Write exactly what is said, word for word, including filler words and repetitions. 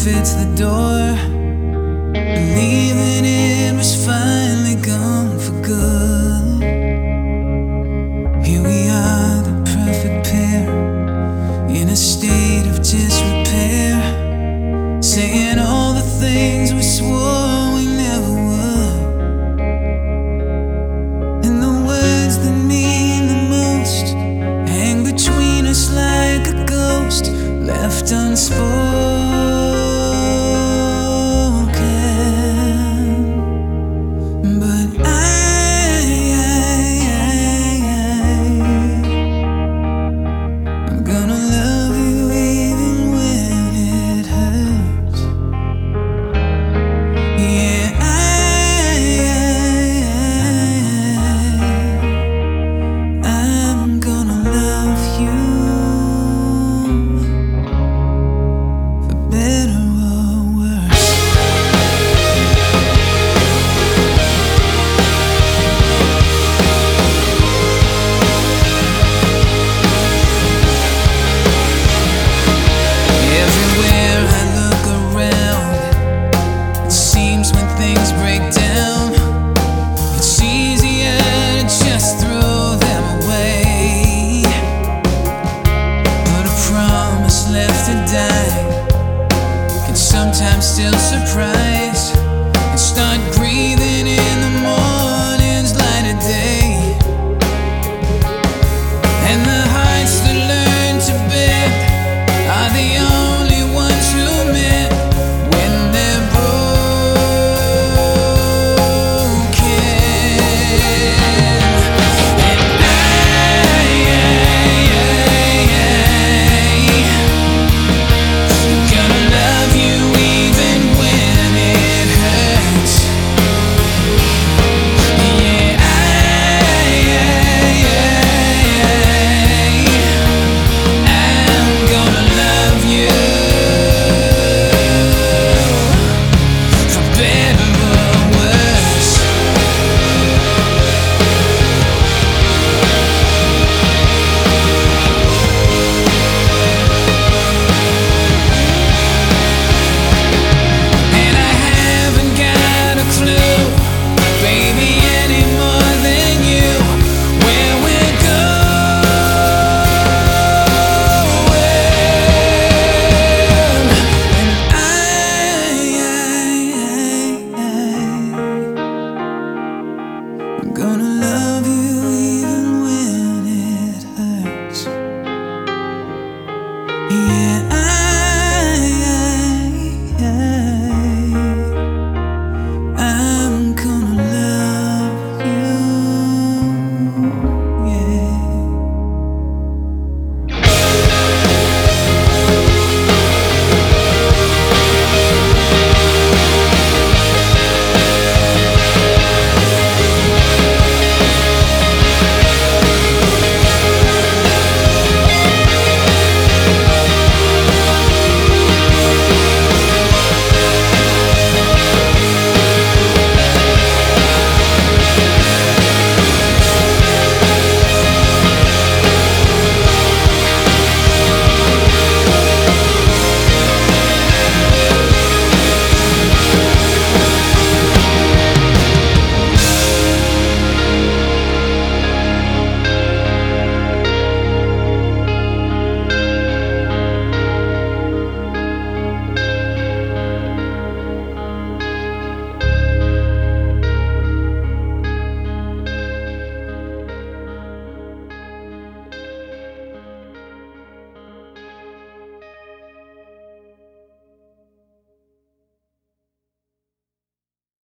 fits the door, believing it was finally gone for good. Here we are, the perfect pair, in a state of disrepair, saying all the things we swore we never would, and the words that mean the most hang between us like a ghost left unspoken. Left to die can sometimes still surprise.